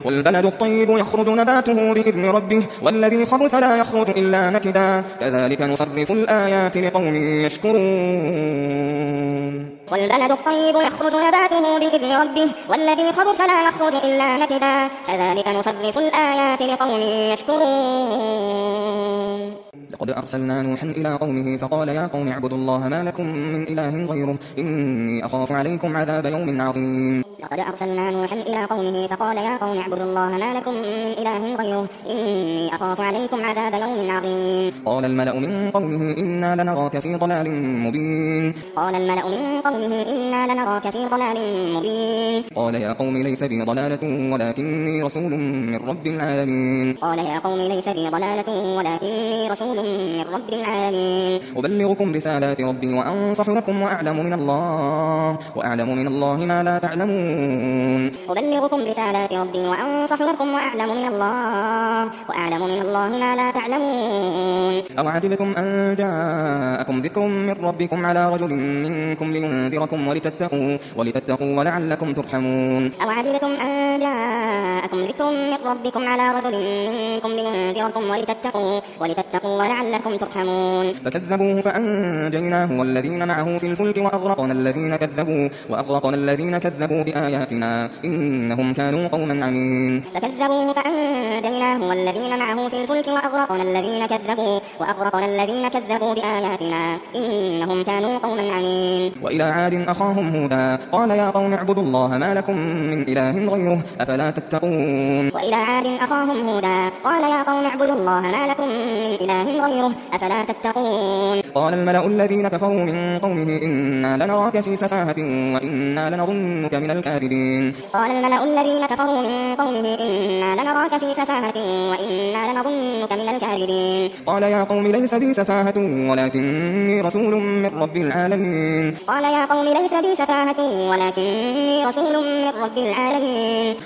والبلد الطيب يخرج نباته بإذن ربه والذي خبث لا يخرج إلا نكدا كذلك نصرف الآيات لقوم يشكرون والبلد الطيب يخرج نباته بإذن ربه والذي خبث لا يخرج إلا نكدا كذلك نصرف الآيات لقوم يشكرون لقد أرسلنا نوحا إلى قومه فقال يا قوم اعبدوا الله ما لكم من إله غيره إني أخاف عليكم عذاب يوم عظيم لقد أرسلنا نوحا إلى قومه فقال يا قوم اعبدوا الله ما لكم من إله غيره إني أخاف عليكم عذاب يوم عظيم قال الملأ من قومه إنا لنراك في ضلال مبين قال الملأ من قومه إنا لنراك في ضلال مبين قال يا قوم ليس بي ضلالة ولكني رسول من رب العالمين قال يا قوم ليس بي ضلالة ولكني رسول من رب العالمين أبلغكم رسالات ربي وأنصح لكم وأعلم من الله ما لا تعلمون أبلغكم رسالات ربي وأنصح لكم وأعلم من الله ما لا تعلمون أو عجبكم أن جاءكم ذكر من ربكم على رجل منكم لينذركم ولتتقوا ولعلكم ترحمون أو عجبكم أن جاءكم ذكر من ربكم على رجل منكم لينذركم ولتتقوا ولعلكم ترحمون فكذبوه فأنجيناه والذين معه في الفلك وأغرقنا الذين كذبوا بآياتنا إنهم كانوا قوما عمين فكذبوه فأنجيناه والذين معه في الفلك وأغرقنا الذين كذبوا بآياتنا إنهم كانوا قوما عمين وإلى عاد أخاهم هودا قال يا قوم اعبدوا الله ما لكم من إله غيره أفلا تتقون وإلى عاد أخاهم هودا قال يا قوم اعبدوا الله ما لكم من إله غيره أفلا تتقون قال الملأ الذين كفروا من قومه إنا لنراك في سفاهة وإنا لنظنك من الكاذبين قال الملأ الذين كفروا من قومه إنا لنراك في سفاهة وإنا لنظنك من الكاذبين قال يا قوم ليس بي سفاهة ولكني رسول من رب العالمين قال يا قوم ليس بي سفاهة ولكني رسول من رب العالمين